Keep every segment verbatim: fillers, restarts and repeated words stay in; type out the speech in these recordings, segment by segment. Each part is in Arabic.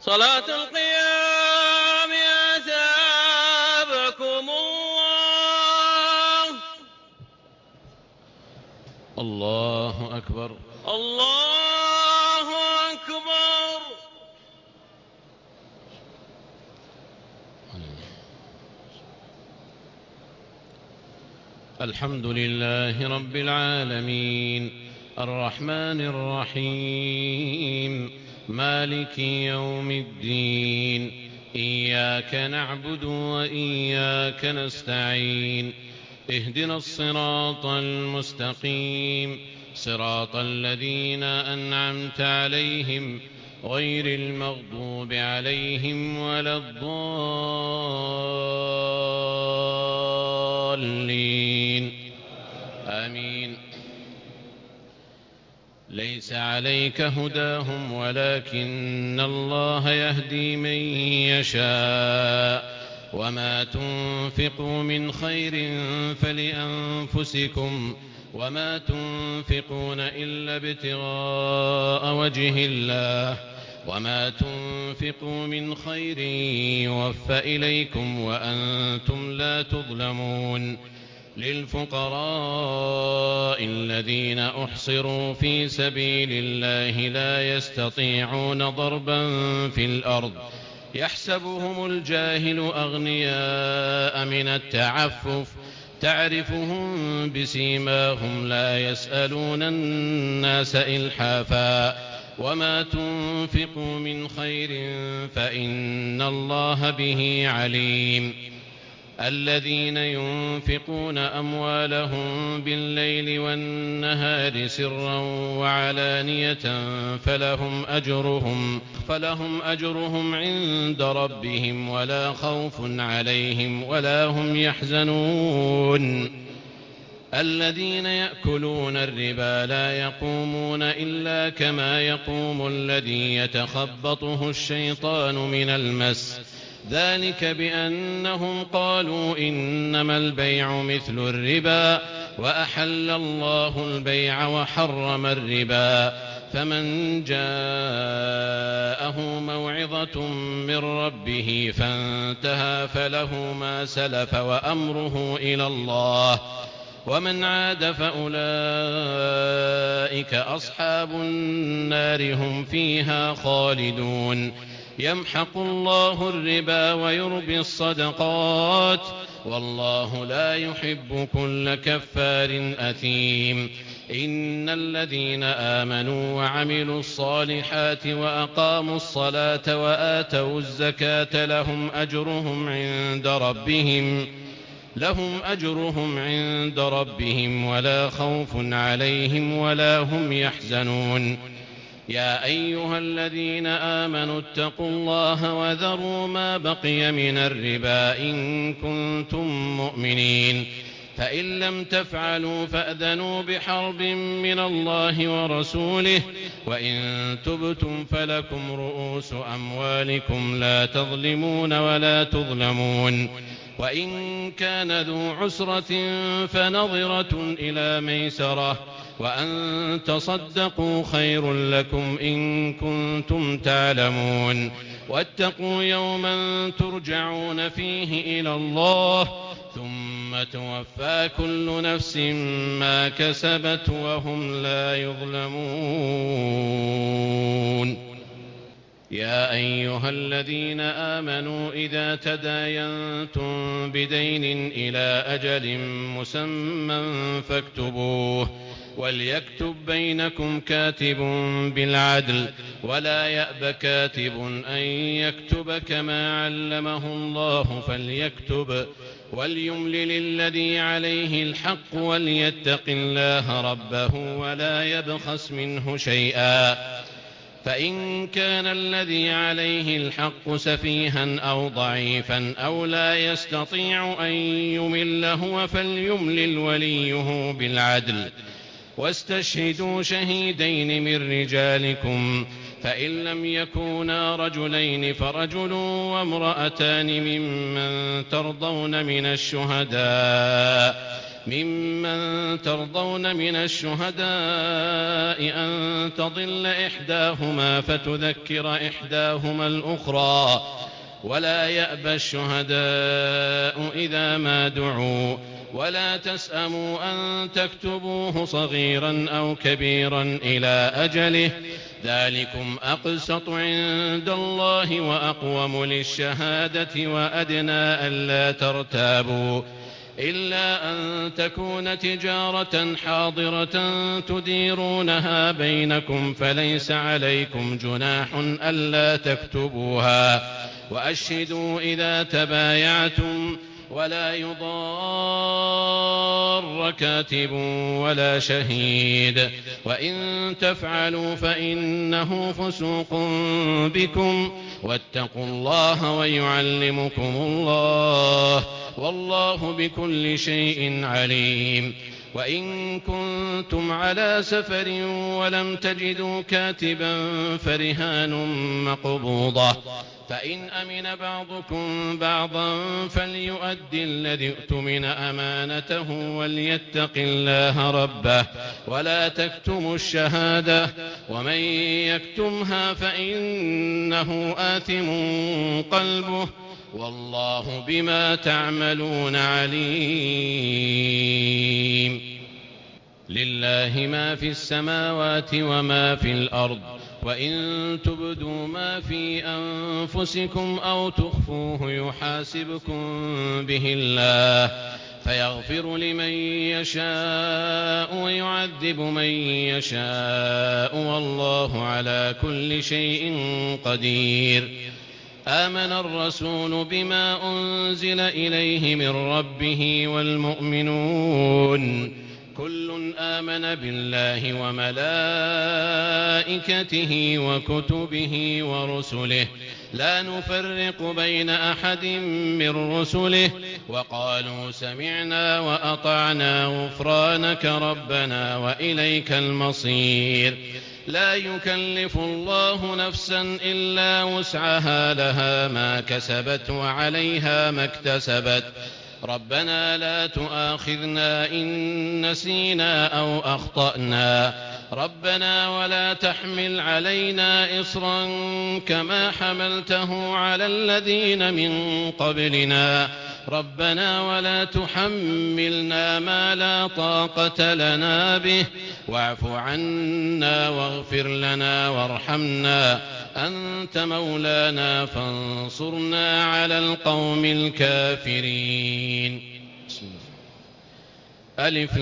صلاة القيام أثابكم الله. الله أكبر. الله أكبر. الحمد لله رب العالمين الرحمن الرحيم مالك يوم الدين إياك نعبد وإياك نستعين اهدنا الصراط المستقيم صراط الذين أنعمت عليهم غير المغضوب عليهم ولا الضالين آمين. ليس عليك هداهم ولكن الله يهدي من يشاء وما تنفقوا من خير فلأنفسكم وما تنفقون إلا ابتغاء وجه الله وما تنفقوا من خير يوفى إليكم وأنتم لا تظلمون. للفقراء الذين أحصروا في سبيل الله لا يستطيعون ضربا في الأرض يحسبهم الجاهل أغنياء من التعفف تعرفهم بسيماهم لا يسألون الناس إلحافا وما تنفقوا من خير فإن الله به عليم. الذين ينفقون أموالهم بالليل والنهار سرا وعلانية فلهم أجرهم, فلهم أجرهم عند ربهم ولا خوف عليهم ولا هم يحزنون. الذين يأكلون الربا لا يقومون إلا كما يقوم الذي يتخبطه الشيطان من المس ذلك بأنهم قالوا إنما البيع مثل الربا وأحل الله البيع وحرم الربا. فمن جاءه موعظة من ربه فانتهى فله ما سلف وأمره إلى الله ومن عاد فأولئك أصحاب النار هم فيها خالدون. يمحق الله الربا ويربي الصدقات والله لا يحب كل كفار أثيم. إن الذين آمنوا وعملوا الصالحات وأقاموا الصلاة وآتوا الزكاة لهم أجرهم عند ربهم لهم أجرهم عند ربهم ولا خوف عليهم ولا هم يحزنون. يا أيها الذين آمنوا اتقوا الله وذروا ما بقي من الربا إن كنتم مؤمنين فإن لم تفعلوا فأذنوا بحرب من الله ورسوله وإن تبتم فلكم رؤوس أموالكم لا تظلمون ولا تظلمون. وإن كان ذو عسرة فنظرة إلى ميسرة وأن تصدقوا خير لكم إن كنتم تعلمون. واتقوا يوما ترجعون فيه إلى الله ثم توفى كل نفس ما كسبت وهم لا يظلمون. يا أيها الذين آمنوا إذا تداينتم بدين إلى أجل مسمى فاكتبوه وليكتب بينكم كاتب بالعدل ولا يأب كاتب أن يكتب كما علمه الله فليكتب وليملل الذي عليه الحق وليتق الله ربه ولا يبخس منه شيئا فإن كان الذي عليه الحق سفيها أو ضعيفا أو لا يستطيع أن يمل هو فليملل وليه بالعدل واستشهدوا شهيدين من رجالكم فإن لم يكونا رجلين فرجل وامرأتان ممن ترضون من الشهداء ممن ترضون من الشهداء أن تضل إحداهما فتذكر إحداهما الأخرى ولا يأبى الشهداء إذا ما دعوا ولا تسأموا أن تكتبوه صغيرا أو كبيرا إلى أجله ذلكم أقسط عند الله وأقوم للشهادة وأدنى ألا ترتابوا إلا أن تكون تجارة حاضرة تديرونها بينكم فليس عليكم جناح ألا تكتبوها وأشهدوا إذا تبايعتم ولا يضار كاتب ولا شهيد وإن تفعلوا فإنه فسوق بكم واتقوا الله ويعلمكم الله والله بكل شيء عليم. وإن كنتم على سفر ولم تجدوا كاتبا فرهان مقبوضة فإن أمن بعضكم بعضا فليؤدي الذي اؤتمن أمانته وليتق الله ربه ولا تكتموا الشهادة ومن يكتمها فإنه آثم قلبه والله بما تعملون عليم. لله ما في السماوات وما في الأرض وإن تبدوا ما في أنفسكم أو تخفوه يحاسبكم به الله فيغفر لمن يشاء ويعذب من يشاء والله على كل شيء قدير. آمن الرسول بما أنزل إليه من ربه والمؤمنون كل آمن بالله وملائكته وكتبه ورسله لا نفرق بين أحد من رسله وقالوا سمعنا وأطعنا غفرانك ربنا وإليك المصير. لا يكلف الله نفسا إلا وسعها لها ما كسبت وعليها ما اكتسبت ربنا لا تؤاخذنا إن نسينا أو أخطأنا ربنا ولا تحمل علينا إصرا كما حملته على الذين من قبلنا ربنا ولا تحملنا ما لا طاقة لنا به واعف عنا واغفر لنا وارحمنا أنت مولانا فانصرنا على القوم الكافرين. ألف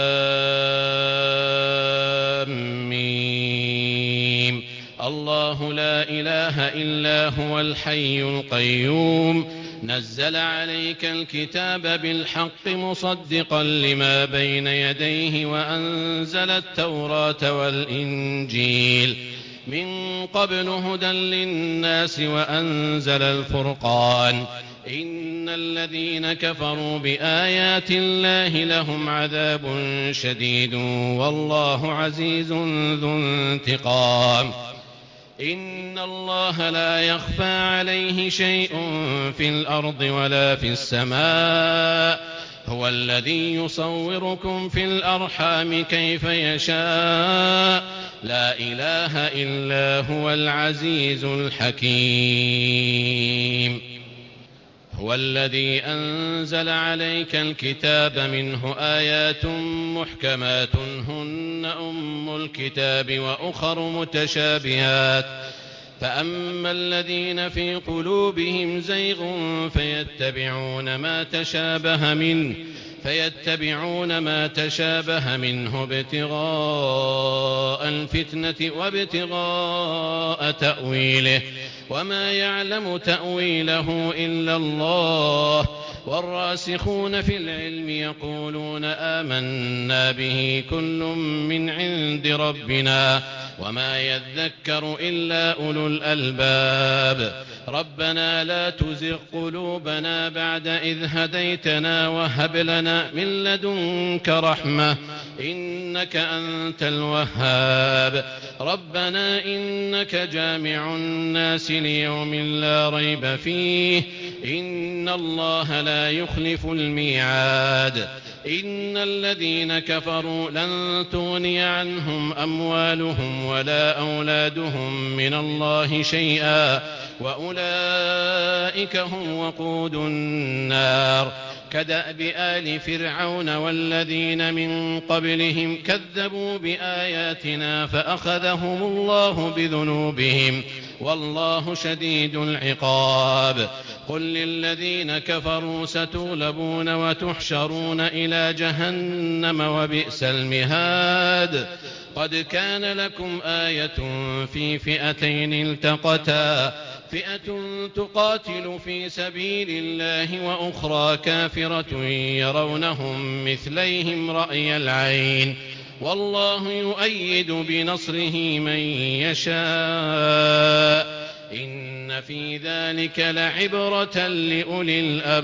لام ميم الله لا إله إلا هو الحي القيوم نزل عليك الكتاب بالحق مصدقا لما بين يديه وأنزل التوراة والإنجيل من قبل هدى للناس وأنزل الفرقان إن الذين كفروا بآيات الله لهم عذاب شديد والله عزيز ذو انتقام. إن الله لا يخفى عليه شيء في الأرض ولا في السماء هو الذي يصوركم في الأرحام كيف يشاء لا إله إلا هو العزيز الحكيم. هو الذي أنزل عليك الكتاب منه آيات محكمات هن أم الكتاب وأخر متشابهات فأما الذين في قلوبهم زيغ فيتبعون ما تشابه منه فيتبعون ما تشابه منه ابتغاء الفتنة وابتغاء تأويله وما يعلم تأويله إلا الله والراسخون في العلم يقولون آمنا به كل من عند ربنا وما يذكر إلا أولو الألباب. ربنا لا تزغ قلوبنا بعد إذ هديتنا وهب لنا من لدنك رحمة إنك أنت الوهاب. ربنا إنك جامع الناس ليوم لا ريب فيه إن الله لا يخلف الميعاد. إن الذين كفروا لن تغني عنهم أموالهم ولا أولادهم من الله شيئا وأولئك هم وقود النار كدأب آل فرعون والذين من قبلهم كذبوا بآياتنا فأخذهم الله بذنوبهم والله شديد العقاب قل للذين كفروا ستغلبون وتحشرون إلى جهنم وبئس المهاد قد كان لكم آية في فئتين التقتا فئة تقاتل في سبيل الله وأخرى كافرة يرونهم مثليهم رأي العين والله يؤيد بنصره من يشاء إن في ذلك لعبرة لأولي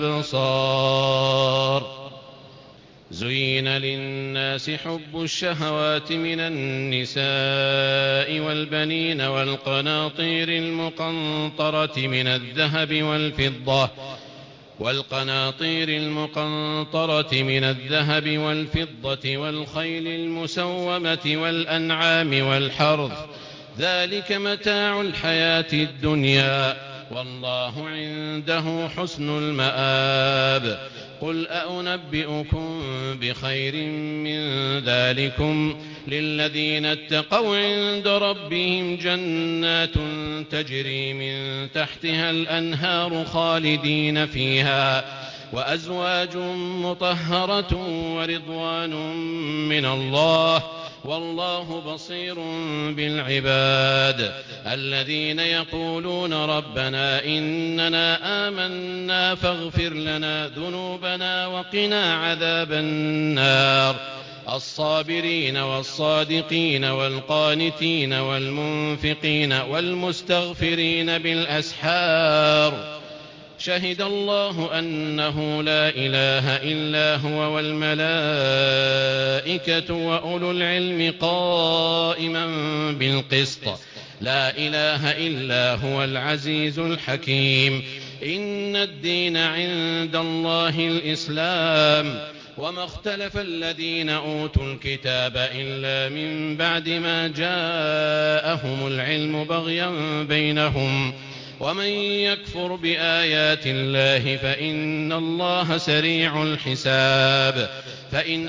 الأبصار زين للناس حب الشهوات من النساء والبنين والقناطير المقنطرة من الذهب والفضة والقناطير المقنطرة من الذهب والفضة والخيل المسومة والأنعام والحرث ذلك متاع الحياة الدنيا والله عنده حسن المآب قل أأنبئكم بخير من ذلكم للذين اتقوا عند ربهم جنات تجري من تحتها الأنهار خالدين فيها وأزواج مطهرة ورضوان من الله والله بصير بالعباد الذين يقولون ربنا إننا آمنا فاغفر لنا ذنوبنا وقنا عذاب النار الصابرين والصادقين والقانتين والمنفقين والمستغفرين بالأسحار شهد الله أنه لا إله إلا هو والملائكة وأولو العلم قائما بالقسط لا إله إلا هو العزيز الحكيم إن الدين عند الله الإسلام وما اختلف الذين أوتوا الكتاب إلا من بعد ما جاءهم العلم بغيا بينهم ومن يكفر بآيات الله فإن الله سريع الحساب فإن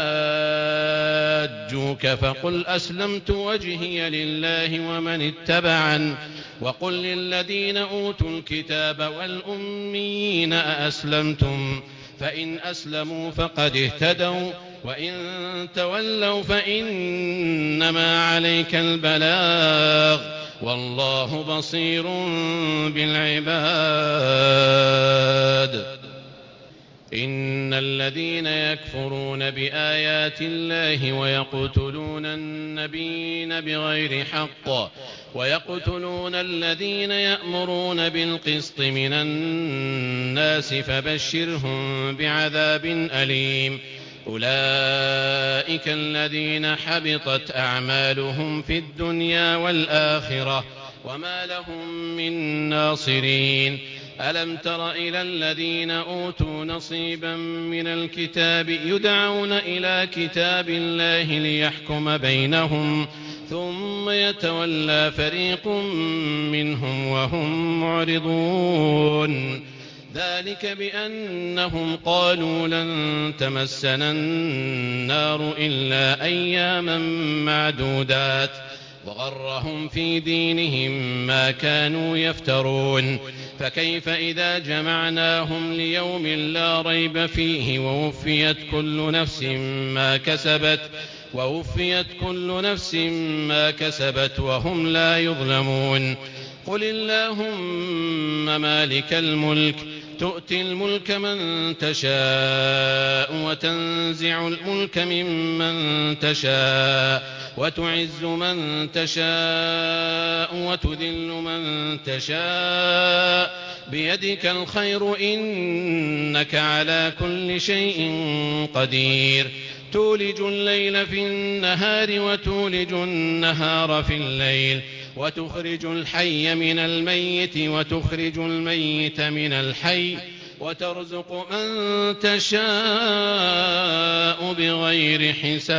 حاجوك فقل أسلمت وجهي لله ومن اتبعن وقل للذين أوتوا الكتاب والأميين أأسلمتم فإن أسلموا فقد اهتدوا وإن تولوا فإنما عليك البلاغ والله بصير بالعباد إن الذين يكفرون بآيات الله ويقتلون النبيين بغير حق ويقتلون الذين يأمرون بالقسط من الناس فبشرهم بعذاب أليم أولئك الذين حبطت أعمالهم في الدنيا والآخرة وما لهم من ناصرين ألم تر إلى الذين أوتوا نصيبا من الكتاب يدعون إلى كتاب الله ليحكم بينهم ثم يتولى فريق منهم وهم معرضون ذلك بأنهم قالوا لن تمسنا النار إلا أياما معدودات وغرهم في دينهم ما كانوا يفترون فكيف إذا جمعناهم ليوم لا ريب فيه ووفيت كل نفس ما كسبت ووفيت كل نفس ما كسبت وهم لا يظلمون قل اللهم مالك الملك تؤتي الملك من تشاء وتنزع الملك ممن تشاء وتعز من تشاء وتذل من تشاء بيدك الخير إنك على كل شيء قدير تولج الليل في النهار وتولج النهار في الليل وتخرج الحي من الميت وتخرج الميت من الحي وترزق من تشاء بغير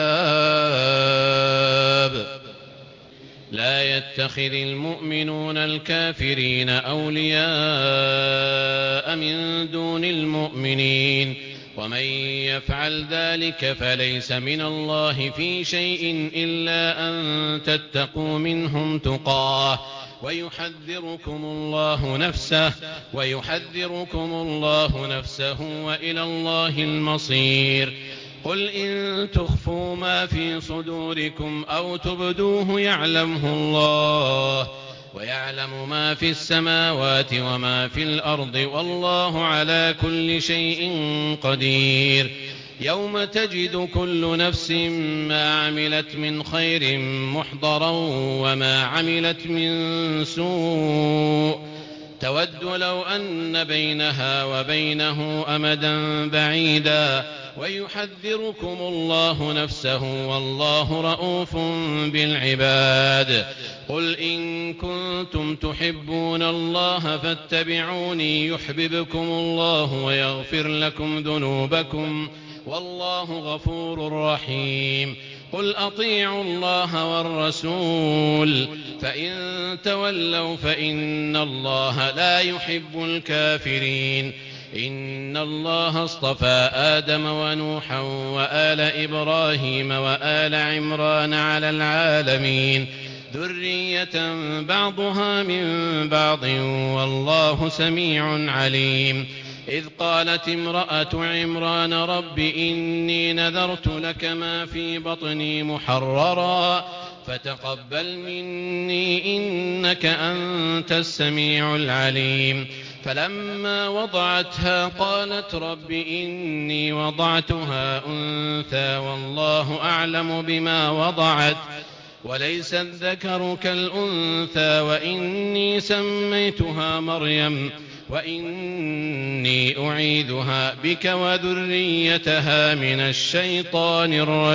حساب. لا يتخذ المؤمنون الكافرين أولياء من دون المؤمنين ومن يفعل ذلك فليس من الله في شيء إلا أن تتقوا منهم تقاه ويحذركم الله نفسه ويحذركم الله نفسه وإلى الله المصير. قل إن تخفوا ما في صدوركم أو تبدوه يعلمه الله ويعلم ما في السماوات وما في الأرض والله على كل شيء قدير. يوم تجد كل نفس ما عملت من خير محضرا وما عملت من سوء تود لو أن بينها وبينه أمدا بعيدا ويحذركم الله نفسه والله رءوف بالعباد. قل إن كنتم تحبون الله فاتبعوني يحببكم الله ويغفر لكم ذنوبكم والله غفور رحيم. قل أطيعوا الله والرسول فإن تولوا فإن الله لا يحب الكافرين. إن الله اصطفى آدم ونوحا وآل إبراهيم وآل عمران على العالمين ذرية بعضها من بعض والله سميع عليم. إذ قالت امرأة عمران رب إني نذرت لك ما في بطني محررا فتقبل مني إنك أنت السميع العليم. فلما وضعتها قالت رب إني وضعتها أنثى والله أعلم بما وضعت وليس الذكر كالأنثى وإني سميتها مريم وإني أعيذها بك وذريتها من الشيطان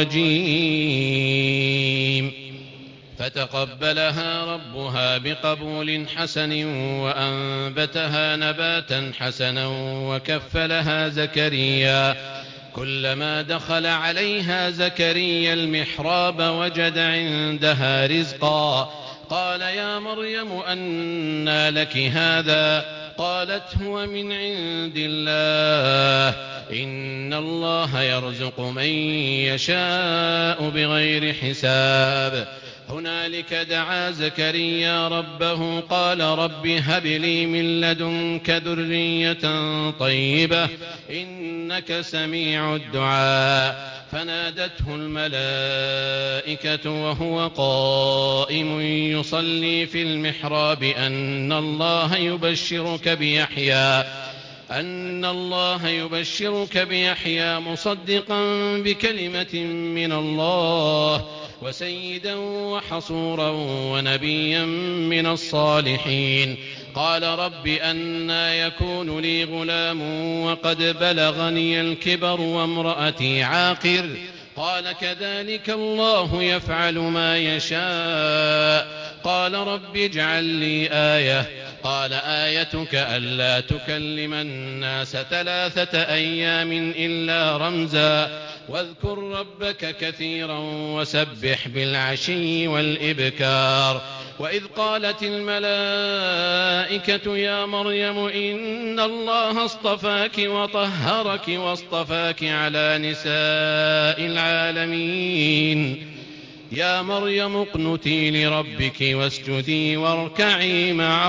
الرجيم. فتقبلها ربها بقبول حسن وأنبتها نباتا حسنا وكفلها زكريا. كلما دخل عليها زكريا المحراب وجد عندها رزقا قال يا مريم أنى لك هذا قالت هو من عند الله إن الله يرزق من يشاء بغير حساب. هنالك دعا زكريا ربه قال رب هب لي من لدنك ذرية طيبة إنك سميع الدعاء. فنادته الملائكة وهو قائم يصلي في المحراب أن الله يبشرك بيحيى أن الله يبشرك بيحيى مصدقا بكلمة من الله وسيدا وحصورا ونبيا من الصالحين. قال رب أنى يكون لي غلام وقد بلغني الكبر وامرأتي عاقر قال كذلك الله يفعل ما يشاء. قال رب اجعل لي آية قال آيتك ألا تكلم الناس ثلاثة أيام إلا رمزا واذكر ربك كثيرا وسبح بالعشي والإبكار. وإذ قالت الملائكة يا مريم إن الله اصطفاك وطهرك واصطفاك على نساء العالمين يا مريم اقنتي لربك واسجدي واركعي مع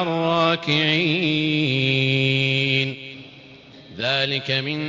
الراكعين. ذلك من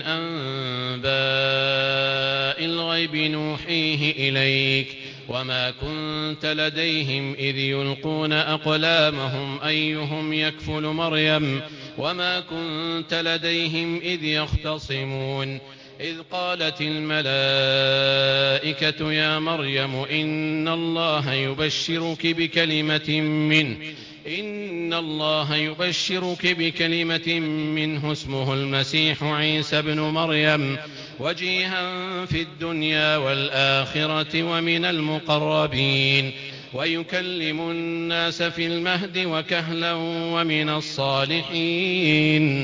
أنباء الغيب نوحيه إليك وما كنت لديهم إذ يلقون أقلامهم أيهم يكفل مريم وما كنت لديهم إذ يختصمون. إذ قالت الملائكة يا مريم إن الله يبشرك بكلمة منه إن الله يبشرك بكلمة منه اسمه المسيح عيسى ابن مريم وجيها في الدنيا والآخرة ومن المقربين ويكلم الناس في المهد وكهلا ومن الصالحين.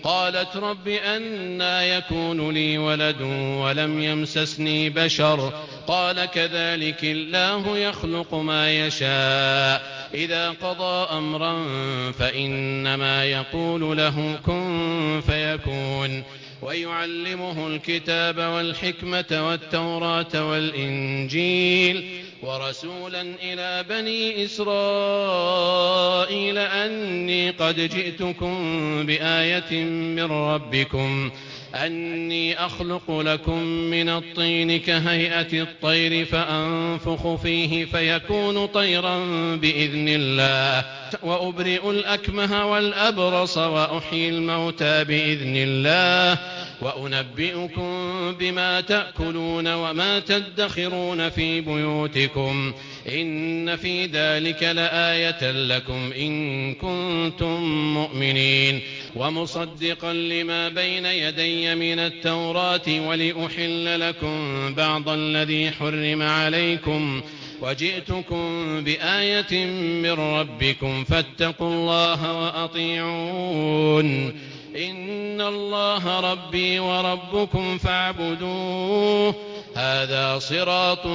قالت رب أنى يكون لي ولد ولم يمسسني بشر قال كذلك الله يخلق ما يشاء إذا قضى أمرا فإنما يقول له كن فيكون ويعلمه الكتاب والحكمة والتوراة والإنجيل ورسولا إلى بني إسرائيل أني قد جئتكم بآية من ربكم أني أخلق لكم من الطين كهيئة الطير فأنفخ فيه فيكون طيرا بإذن الله وأبرئ الأكمه والأبرص وأحيي الموتى بإذن الله وأنبئكم بما تأكلون وما تدخرون في بيوتكم إن في ذلك لآية لكم إن كنتم مؤمنين ومصدقا لما بين يدي من التوراة ولأحل لكم بعض الذي حرم عليكم وجئتكم بآية من ربكم فاتقوا الله وأطيعون إن الله ربي وربكم فاعبدوه هذا صراط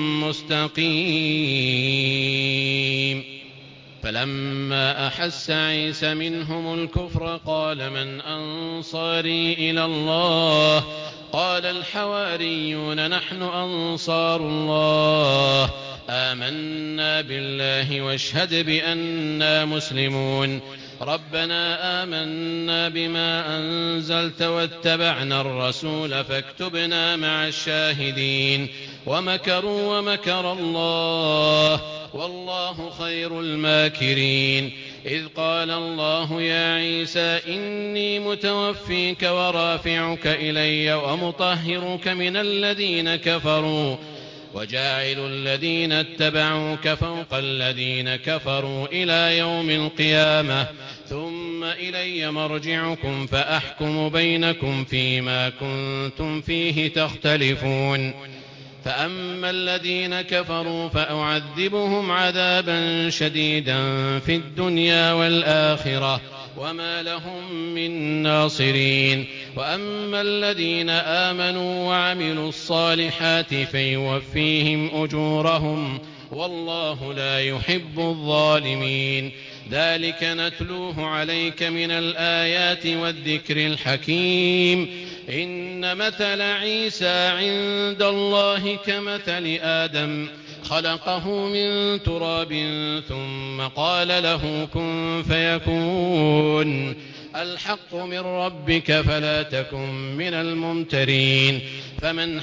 مستقيم فلما أحس عيسى منهم الكفر قال من أنصاري إلى الله قال الحواريون نحن أنصار الله آمنا بالله واشهد بأننا مسلمون ربنا آمنا بما أنزلت واتبعنا الرسول فاكتبنا مع الشاهدين ومكروا ومكر الله والله خير الماكرين إذ قال الله يا عيسى إني متوفيك ورافعك إلي ومطهرك من الذين كفروا وجاعل الذين اتبعوك فوق الذين كفروا إلى يوم القيامة ثم إلي مرجعكم فأحكم بينكم فيما كنتم فيه تختلفون فأما الذين كفروا فأعذبهم عذابا شديدا في الدنيا والآخرة وما لهم من ناصرين وأما الذين آمنوا وعملوا الصالحات فيوفيهم أجورهم والله لا يحب الظالمين ذلك نتلوه عليك من الآيات والذكر الحكيم إن مثل عيسى عند الله كمثل آدم خلقه من تراب ثم قال له كن فيكون الحق من ربك فلا تكن من الممترين فمن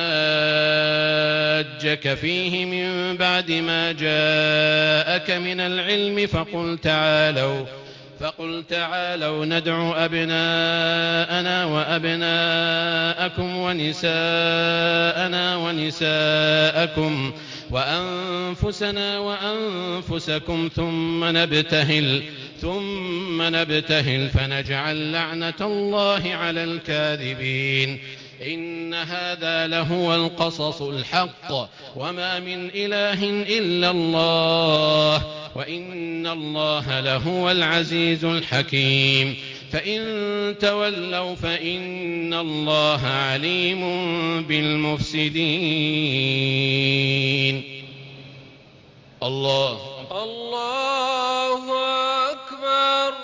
حاجك فيه من بعد ما جاءك من العلم فقل تعالوا فقل تعالوا ندع أبناءنا وأبناءكم ونساءنا ونساءكم وأنفسنا وأنفسكم ثم نبتهل ثم نبتهل فنجعل لعنة الله على الكاذبين إن هذا لهو القصص الحق وما من إله إلا الله وإن الله لهو العزيز الحكيم فإن تولوا فإن الله عليم بالمفسدين الله الله أكبر.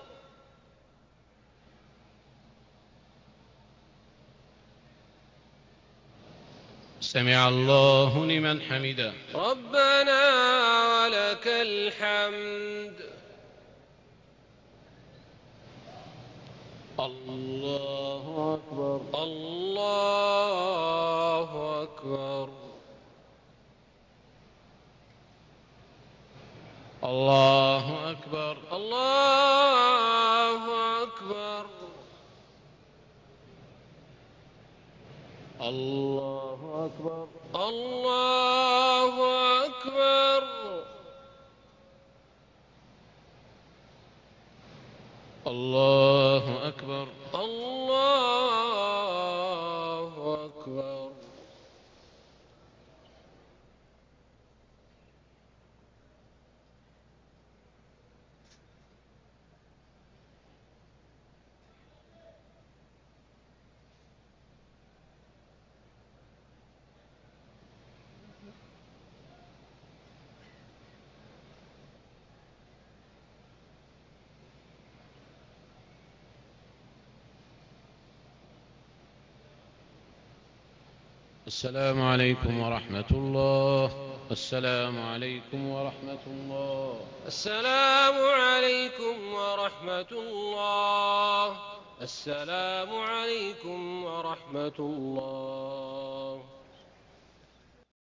سمع الله لمن حمده ربنا ولك الحمد. الله أكبر الله أكبر. الله أكبر الله أكبر. الله أكبر الله أكبر. الله أكبر الله أكبر. السلام عليكم ورحمة الله. السلام عليكم ورحمة الله. السلام عليكم ورحمة الله. السلام عليكم ورحمة الله.